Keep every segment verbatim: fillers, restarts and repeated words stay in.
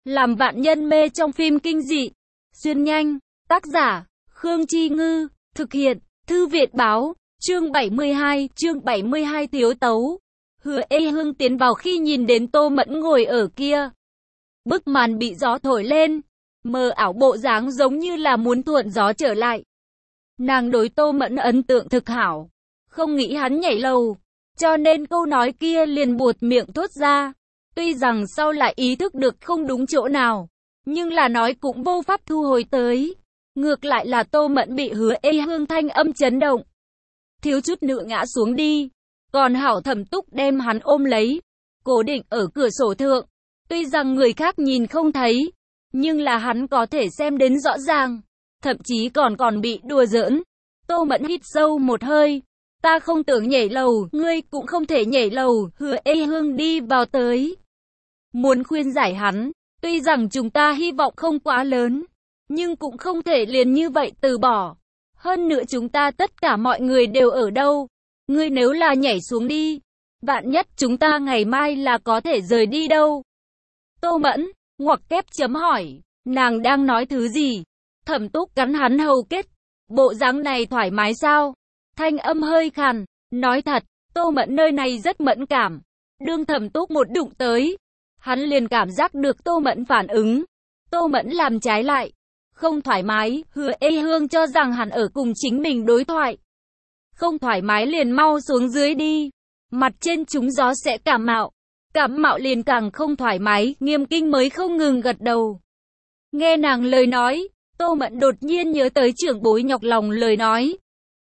Làm vạn nhân mê trong phim kinh dị. Xuyên nhanh. Tác giả, Khương Chi Ngư. Thực hiện, Thư Viện Báo. Chương bảy mươi hai, chương bảy mươi hai thiếu tấu. Hứa Ê Hương tiến vào khi nhìn đến Tô Mẫn ngồi ở kia. Bức màn bị gió thổi lên, mờ ảo bộ dáng giống như là muốn thuận gió trở lại. Nàng đối Tô Mẫn ấn tượng thực hảo, không nghĩ hắn nhảy lầu, cho nên câu nói kia liền buột miệng thốt ra. Tuy rằng sau lại ý thức được không đúng chỗ nào, nhưng là nói cũng vô pháp thu hồi tới. Ngược lại là Tô Mẫn bị Hứa Ê Hương thanh âm chấn động, thiếu chút nữa ngã xuống đi. Còn hảo Thẩm Túc đem hắn ôm lấy, cố định ở cửa sổ thượng. Tuy rằng người khác nhìn không thấy, nhưng là hắn có thể xem đến rõ ràng, thậm chí còn còn bị đùa giỡn. Tô Mẫn hít sâu một hơi, ta không tưởng nhảy lầu, ngươi cũng không thể nhảy lầu. Hứa Ê Hương đi vào tới, muốn khuyên giải hắn, tuy rằng chúng ta hy vọng không quá lớn, nhưng cũng không thể liền như vậy từ bỏ. Hơn nữa chúng ta tất cả mọi người đều ở đâu, ngươi nếu là nhảy xuống đi, vạn nhất chúng ta ngày mai là có thể rời đi đâu. Tô Mẫn, ngoặc kép chấm hỏi, nàng đang nói thứ gì? Thẩm Túc cắn hắn hầu kết, bộ dáng này thoải mái sao? Thanh âm hơi khàn, nói thật, Tô Mẫn nơi này rất mẫn cảm. Đương Thẩm Túc một đụng tới, hắn liền cảm giác được Tô Mẫn phản ứng. Tô Mẫn làm trái lại, không thoải mái. Hứa Ê Hương cho rằng hắn ở cùng chính mình đối thoại. Không thoải mái liền mau xuống dưới đi, mặt trên trúng gió sẽ cảm mạo. Cảm mạo liền càng không thoải mái. Nghiêm Kinh mới không ngừng gật đầu. Nghe nàng lời nói, Tô Mẫn đột nhiên nhớ tới trưởng bối nhọc lòng lời nói.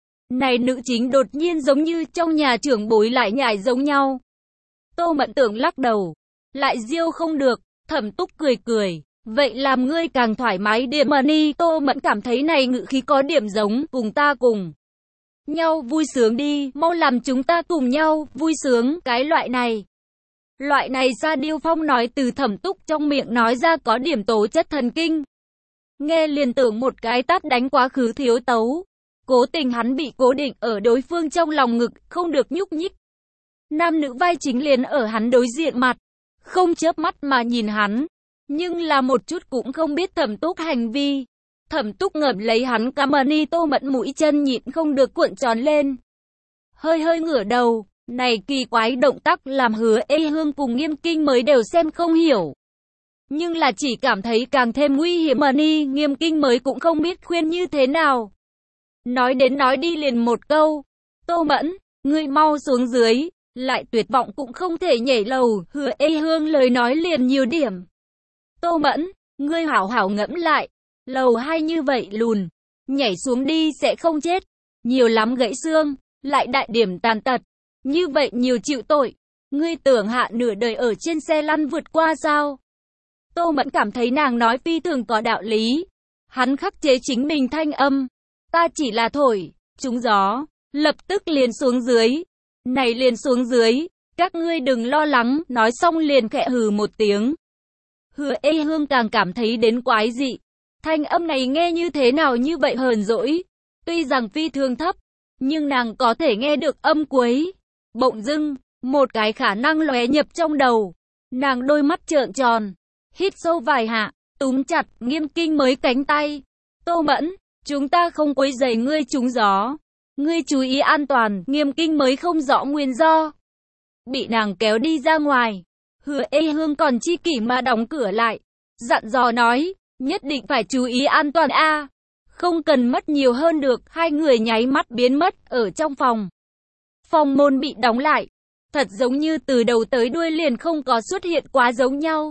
Này nữ chính đột nhiên giống như trong nhà trưởng bối lại nhảy giống nhau. Tô Mẫn tưởng lắc đầu, lại diêu không được. Thẩm Túc cười cười, vậy làm ngươi càng thoải mái điểm mà đi. Tô Mẫn cảm thấy này ngữ khí có điểm giống, cùng ta cùng nhau vui sướng đi, mau làm chúng ta cùng nhau vui sướng. Cái loại này, loại này Sa Điêu Phong nói từ Thẩm Túc trong miệng nói ra có điểm tố chất thần kinh. Nghe liền tưởng một cái tát đánh quá khứ thiếu tấu. Cố tình hắn bị cố định ở đối phương trong lòng ngực, không được nhúc nhích. Nam nữ vai chính liền ở hắn đối diện mặt, không chớp mắt mà nhìn hắn, nhưng là một chút cũng không biết Thẩm Túc hành vi. Thẩm Túc ngậm lấy hắn cam ni. Tô Mẫn mũi chân nhịn không được cuộn tròn lên, hơi hơi ngửa đầu. Này kỳ quái động tác làm Hứa Ê Hương cùng Nghiêm Kinh mới đều xem không hiểu, nhưng là chỉ cảm thấy càng thêm nguy hiểm mà ni. Nghiêm Kinh mới cũng không biết khuyên như thế nào, nói đến nói đi liền một câu, Tô Mẫn, ngươi mau xuống dưới. Lại tuyệt vọng cũng không thể nhảy lầu. Hứa Ê Hương lời nói liền nhiều điểm. Tô Mẫn, ngươi hảo hảo ngẫm lại, lầu hai như vậy lùn, nhảy xuống đi sẽ không chết, nhiều lắm gãy xương, lại đại điểm tàn tật, như vậy nhiều chịu tội. Ngươi tưởng hạ nửa đời ở trên xe lăn vượt qua sao? Tô Mẫn cảm thấy nàng nói phi thường có đạo lý. Hắn khắc chế chính mình thanh âm, ta chỉ là thổi trúng gió, lập tức liền xuống dưới. Này liền xuống dưới, các ngươi đừng lo lắng. Nói xong liền khẽ hừ một tiếng. Hứa Ê Hương càng cảm thấy đến quái dị. Thanh âm này nghe như thế nào như vậy hờn dỗi. Tuy rằng phi thường thấp, nhưng nàng có thể nghe được âm cuối. Bỗng dưng, một cái khả năng lóe nhập trong đầu. Nàng đôi mắt trợn tròn, hít sâu vài hạ, túm chặt Nghiêm Kinh mới cánh tay. Tô Mẫn, chúng ta không quấy rầy ngươi trúng gió, ngươi chú ý an toàn. Nghiêm Kinh mới không rõ nguyên do, bị nàng kéo đi ra ngoài. Hứa Ê Hương còn chi kỷ mà đóng cửa lại, dặn dò nói, nhất định phải chú ý an toàn a, à, không cần mất nhiều hơn được. Hai người nháy mắt biến mất ở trong phòng. Phòng môn bị đóng lại, thật giống như từ đầu tới đuôi liền không có xuất hiện quá giống nhau.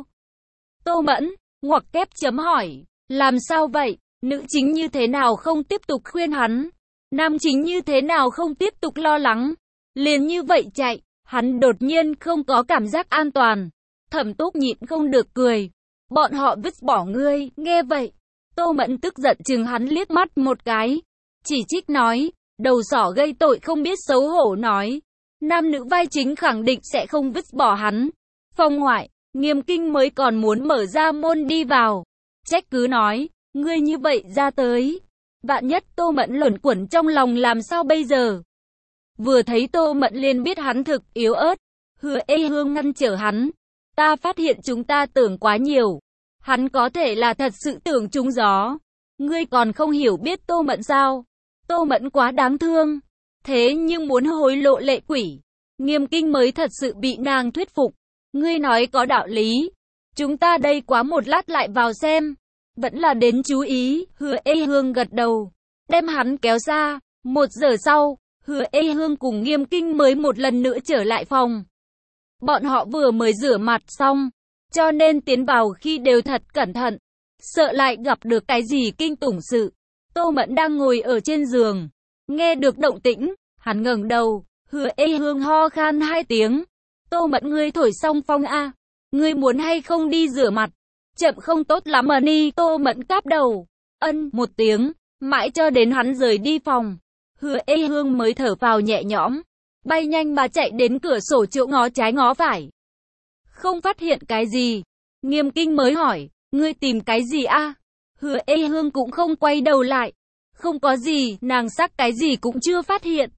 Tô Mẫn, ngoặc kép chấm hỏi, làm sao vậy? Nữ chính như thế nào không tiếp tục khuyên hắn? Nam chính như thế nào không tiếp tục lo lắng? Liền như vậy chạy, hắn đột nhiên không có cảm giác an toàn. Thẩm Túc nhịn không được cười, bọn họ vứt bỏ ngươi. Nghe vậy, Tô Mẫn tức giận chừng hắn liếc mắt một cái, chỉ trích nói, đầu sỏ gây tội không biết xấu hổ. Nói, nam nữ vai chính khẳng định sẽ không vứt bỏ hắn. Phòng ngoại, Nghiêm Kinh mới còn muốn mở ra môn đi vào, trách cứ nói, ngươi như vậy ra tới, vạn nhất Tô Mẫn luẩn quẩn trong lòng làm sao bây giờ? Vừa thấy Tô Mẫn liền biết hắn thực yếu ớt. Hứa Ê Hương ngăn trở hắn, ta phát hiện chúng ta tưởng quá nhiều. Hắn có thể là thật sự tưởng trúng gió. Ngươi còn không hiểu biết Tô Mẫn sao? Tô Mẫn quá đáng thương. Thế nhưng muốn hối lộ lệ quỷ. Nghiêm Kinh mới thật sự bị nàng thuyết phục. Ngươi nói có đạo lý. Chúng ta đây quá một lát lại vào xem. Vẫn là đến chú ý. Hứa Ê Hương gật đầu. Đem hắn kéo ra. Một giờ sau, Hứa Ê Hương cùng Nghiêm Kinh mới một lần nữa trở lại phòng. Bọn họ vừa mới rửa mặt xong, cho nên tiến vào khi đều thật cẩn thận. Sợ lại gặp được cái gì kinh tủng sự. Tô Mẫn đang ngồi ở trên giường. Nghe được động tĩnh, hắn ngẩng đầu. Hứa Ê Hương ho khan hai tiếng. Tô Mẫn, ngươi thổi xong phong a, ngươi muốn hay không đi rửa mặt? Chậm không tốt lắm mà ni. Tô Mẫn cáp đầu. Ân một tiếng, mãi cho đến hắn rời đi phòng. Hứa Ê Hương mới thở phào nhẹ nhõm. Bay nhanh mà chạy đến cửa sổ chỗ ngó trái ngó phải. Không phát hiện cái gì. Nghiêm Kinh mới hỏi, ngươi tìm cái gì a? Hứa Ê Hương cũng không quay đầu lại. Không có gì, nàng sắc cái gì cũng chưa phát hiện.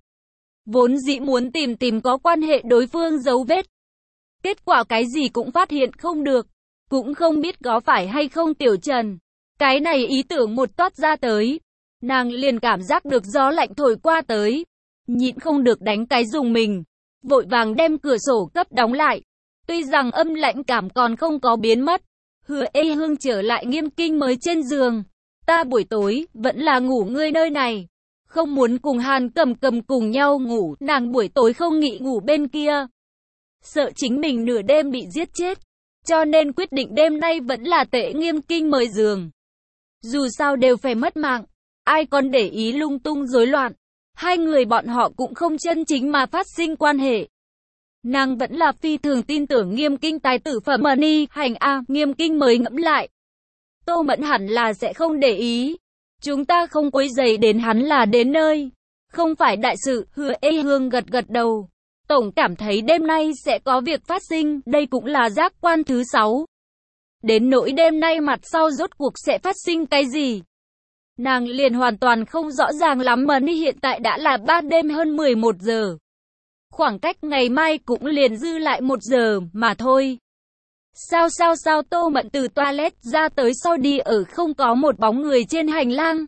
Vốn dĩ muốn tìm tìm có quan hệ đối phương dấu vết. Kết quả cái gì cũng phát hiện không được. Cũng không biết có phải hay không Tiểu Trần. Cái này ý tưởng một toát ra tới. Nàng liền cảm giác được gió lạnh thổi qua tới. Nhịn không được đánh cái dùng mình. Vội vàng đem cửa sổ cấp đóng lại. Tuy rằng âm lạnh cảm còn không có biến mất. Hứa Ê Hương trở lại Nghiêm Kinh mới trên giường. Ta buổi tối vẫn là ngủ ngươi nơi này. Không muốn cùng Hàn Cầm Cầm cùng nhau ngủ. Nàng buổi tối không nghĩ ngủ bên kia. Sợ chính mình nửa đêm bị giết chết. Cho nên quyết định đêm nay vẫn là tệ Nghiêm Kinh mời giường. Dù sao đều phải mất mạng. Ai còn để ý lung tung rối loạn. Hai người bọn họ cũng không chân chính mà phát sinh quan hệ. Nàng vẫn là phi thường tin tưởng Nghiêm Kinh tài tử phẩm mà ni hành a. Nghiêm Kinh mới ngẫm lại. Tô Mẫn hẳn là sẽ không để ý. Chúng ta không quấy rầy đến hắn là đến nơi. Không phải đại sự. Hứa Ê Hương gật gật đầu. Tổng cảm thấy đêm nay sẽ có việc phát sinh. Đây cũng là giác quan thứ sáu. Đến nỗi đêm nay mặt sau rốt cuộc sẽ phát sinh cái gì. Nàng liền hoàn toàn không rõ ràng lắm mà ni hiện tại đã là ban đêm hơn mười một giờ. Khoảng cách ngày mai cũng liền dư lại một giờ mà thôi. Sao sao sao Tô Mẫn từ toilet ra tới sau đi ở không có một bóng người trên hành lang.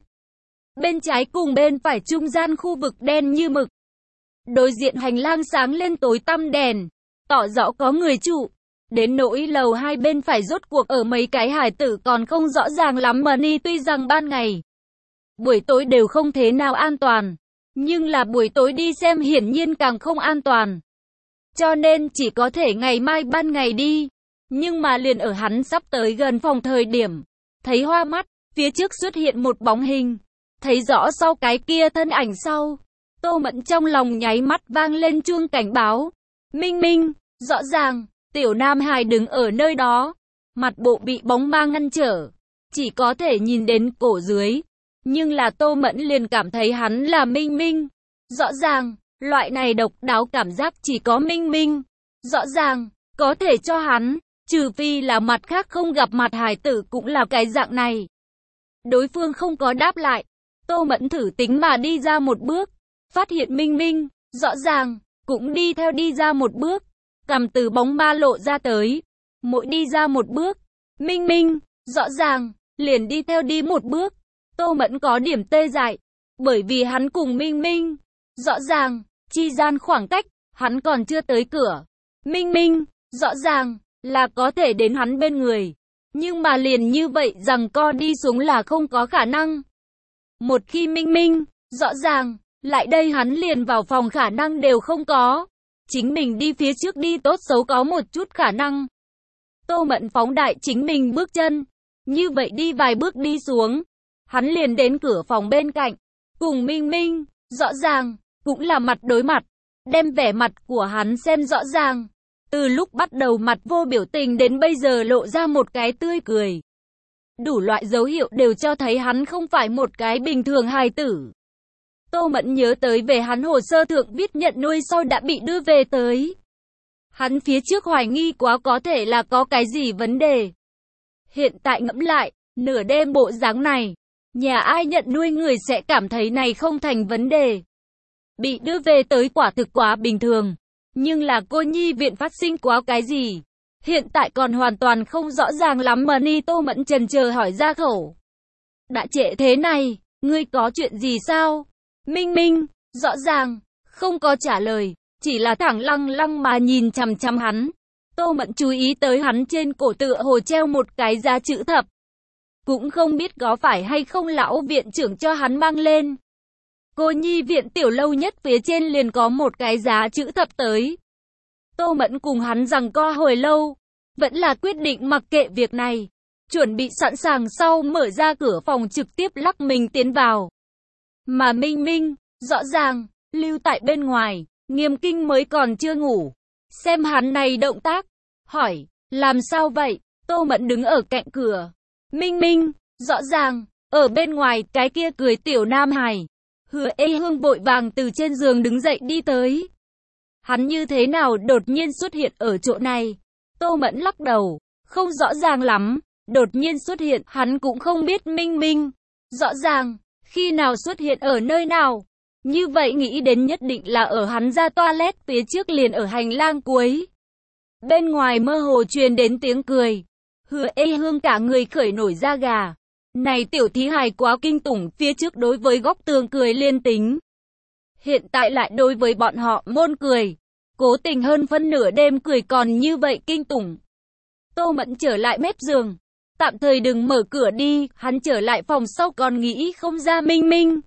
Bên trái cùng bên phải trung gian khu vực đen như mực. Đối diện hành lang sáng lên tối tăm đèn, tỏ rõ có người trụ. Đến nỗi lầu hai bên phải rốt cuộc ở mấy cái hải tử còn không rõ ràng lắm mà ni tuy rằng ban ngày, buổi tối đều không thế nào an toàn. Nhưng là buổi tối đi xem hiển nhiên càng không an toàn. Cho nên chỉ có thể ngày mai ban ngày đi. Nhưng mà liền ở hắn sắp tới gần phòng thời điểm. Thấy hoa mắt, phía trước xuất hiện một bóng hình. Thấy rõ sau cái kia thân ảnh sau. Tô Mẫn trong lòng nháy mắt vang lên chuông cảnh báo. Minh minh, rõ ràng, tiểu nam hài đứng ở nơi đó. Mặt bộ bị bóng ma ngăn trở. Chỉ có thể nhìn đến cổ dưới. Nhưng là Tô Mẫn liền cảm thấy hắn là Minh Minh. Rõ ràng, loại này độc đáo cảm giác chỉ có Minh Minh. Rõ ràng, có thể cho hắn, trừ phi là mặt khác không gặp mặt hài tử cũng là cái dạng này. Đối phương không có đáp lại. Tô Mẫn thử tính mà đi ra một bước. Phát hiện Minh Minh, rõ ràng, cũng đi theo đi ra một bước. Cầm từ bóng ma lộ ra tới. Mỗi đi ra một bước, Minh Minh, rõ ràng, liền đi theo đi một bước. Tô Mẫn có điểm tê dại, bởi vì hắn cùng Minh Minh, rõ ràng, chi gian khoảng cách, hắn còn chưa tới cửa. Minh Minh, rõ ràng, là có thể đến hắn bên người. Nhưng mà liền như vậy rằng co đi xuống là không có khả năng. Một khi Minh Minh, rõ ràng, lại đây hắn liền vào phòng khả năng đều không có. Chính mình đi phía trước đi tốt xấu có một chút khả năng. Tô Mẫn phóng đại chính mình bước chân. Như vậy đi vài bước đi xuống. Hắn liền đến cửa phòng bên cạnh. Cùng Minh Minh, rõ ràng, cũng là mặt đối mặt. Đem vẻ mặt của hắn xem rõ ràng. Từ lúc bắt đầu mặt vô biểu tình đến bây giờ lộ ra một cái tươi cười. Đủ loại dấu hiệu đều cho thấy hắn không phải một cái bình thường hài tử. Tô Mẫn nhớ tới về hắn hồ sơ thượng viết nhận nuôi sau đã bị đưa về tới. Hắn phía trước hoài nghi quá có thể là có cái gì vấn đề. Hiện tại ngẫm lại, nửa đêm bộ dáng này, nhà ai nhận nuôi người sẽ cảm thấy này không thành vấn đề. Bị đưa về tới quả thực quá bình thường. Nhưng là cô nhi viện phát sinh quá cái gì? Hiện tại còn hoàn toàn không rõ ràng lắm mà Ni Tô Mẫn chần chờ hỏi ra khẩu. Đã trễ thế này, ngươi có chuyện gì sao? Minh Minh, rõ ràng, không có trả lời, chỉ là thẳng lăng lăng mà nhìn chằm chằm hắn. Tô Mẫn chú ý tới hắn trên cổ tựa hồ treo một cái giá chữ thập. Cũng không biết có phải hay không lão viện trưởng cho hắn mang lên. Cô nhi viện tiểu lâu nhất phía trên liền có một cái giá chữ thập tới. Tô Mẫn cùng hắn giằng co hồi lâu, vẫn là quyết định mặc kệ việc này. Chuẩn bị sẵn sàng sau mở ra cửa phòng trực tiếp lắc mình tiến vào. Mà Minh Minh, rõ ràng, lưu tại bên ngoài, Nghiêm Kinh mới còn chưa ngủ. Xem hắn này động tác, hỏi, làm sao vậy? Tô Mẫn đứng ở cạnh cửa. Minh Minh, rõ ràng, ở bên ngoài cái kia cười tiểu nam hài. Hứa Ê Hương vội vàng từ trên giường đứng dậy đi tới. Hắn như thế nào đột nhiên xuất hiện ở chỗ này? Tô Mẫn lắc đầu, không rõ ràng lắm. Đột nhiên xuất hiện, hắn cũng không biết Minh Minh. Rõ ràng, khi nào xuất hiện ở nơi nào. Như vậy nghĩ đến nhất định là ở hắn ra toilet phía trước liền ở hành lang cuối. Bên ngoài mơ hồ truyền đến tiếng cười. Hứa Ê Hương cả người khởi nổi da gà. Này tiểu thí hài quá kinh tủng, phía trước đối với góc tường cười liên tính. Hiện tại lại đối với bọn họ môn cười. Cố tình hơn phân nửa đêm cười còn như vậy kinh tủng. Tô Mẫn trở lại mép giường. Tạm thời đừng mở cửa đi, hắn trở lại phòng sau còn nghĩ không ra Minh Minh.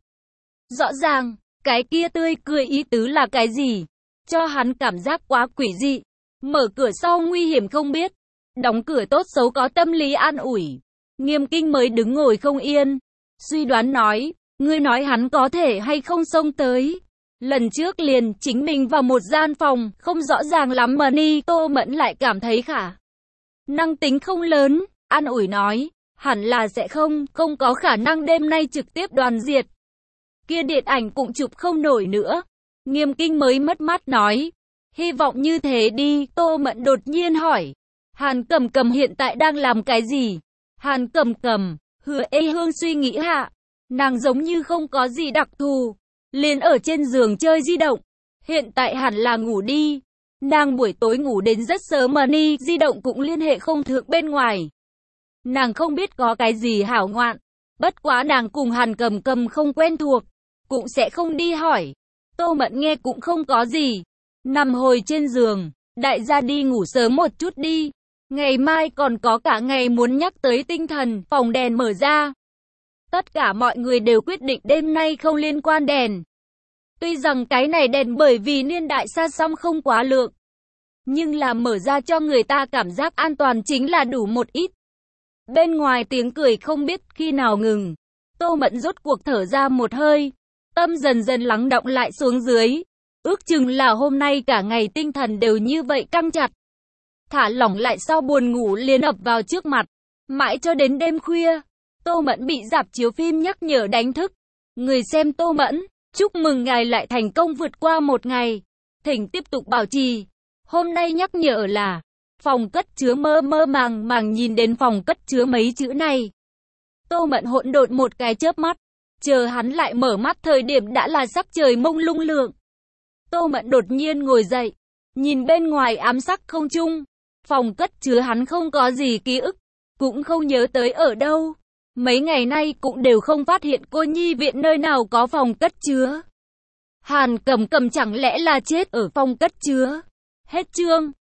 Rõ ràng, cái kia tươi cười ý tứ là cái gì? Cho hắn cảm giác quá quỷ dị. Mở cửa sau nguy hiểm không biết. Đóng cửa tốt xấu có tâm lý an ủi. Nghiêm Kinh mới đứng ngồi không yên. Suy đoán nói, ngươi nói hắn có thể hay không xông tới. Lần trước liền chính mình vào một gian phòng, không rõ ràng lắm mà Ni Tô Mẫn lại cảm thấy khả năng tính không lớn. An ủi nói, hẳn là sẽ không, không có khả năng đêm nay trực tiếp đoàn diệt. Kia điện ảnh cũng chụp không nổi nữa. Nghiêm Kinh mới mất mát nói, hy vọng như thế đi. Tô Mẫn đột nhiên hỏi, Hàn Cầm Cầm hiện tại đang làm cái gì? Hàn Cầm Cầm, Hứa Ê Hương suy nghĩ hạ, nàng giống như không có gì đặc thù, liền ở trên giường chơi di động. Hiện tại hẳn là ngủ đi. Nàng buổi tối ngủ đến rất sớm mà Ni di động cũng liên hệ không thượng bên ngoài. Nàng không biết có cái gì hảo ngoạn, bất quá nàng cùng Hàn Cầm Cầm không quen thuộc, cũng sẽ không đi hỏi. Tô Mẫn nghe cũng không có gì, nằm hồi trên giường, đại gia đi ngủ sớm một chút đi, ngày mai còn có cả ngày muốn nhắc tới tinh thần. Phòng đèn mở ra, tất cả mọi người đều quyết định đêm nay không liên quan đèn. Tuy rằng cái này đèn bởi vì niên đại xa xăm không quá lượng, nhưng là mở ra cho người ta cảm giác an toàn chính là đủ một ít. Bên ngoài tiếng cười không biết khi nào ngừng. Tô Mẫn rốt cuộc thở ra một hơi, tâm dần dần lắng đọng lại xuống dưới. Ước chừng là hôm nay cả ngày tinh thần đều như vậy căng chặt. Thả lỏng lại sau buồn ngủ liền ập vào trước mặt. Mãi cho đến đêm khuya, Tô Mẫn bị rạp chiếu phim nhắc nhở đánh thức. Người xem Tô Mẫn, chúc mừng ngài lại thành công vượt qua một ngày. Thỉnh tiếp tục bảo trì. Hôm nay nhắc nhở là phòng cất chứa. Mơ mơ màng màng nhìn đến phòng cất chứa mấy chữ này. Tô Mẫn hỗn độn một cái chớp mắt. Chờ hắn lại mở mắt thời điểm đã là sắc trời mông lung lượng. Tô Mẫn đột nhiên ngồi dậy. Nhìn bên ngoài ám sắc không trung. Phòng cất chứa hắn không có gì ký ức. Cũng không nhớ tới ở đâu. Mấy ngày nay cũng đều không phát hiện cô nhi viện nơi nào có phòng cất chứa. Hàn Cầm Cầm chẳng lẽ là chết ở phòng cất chứa. Hết chương.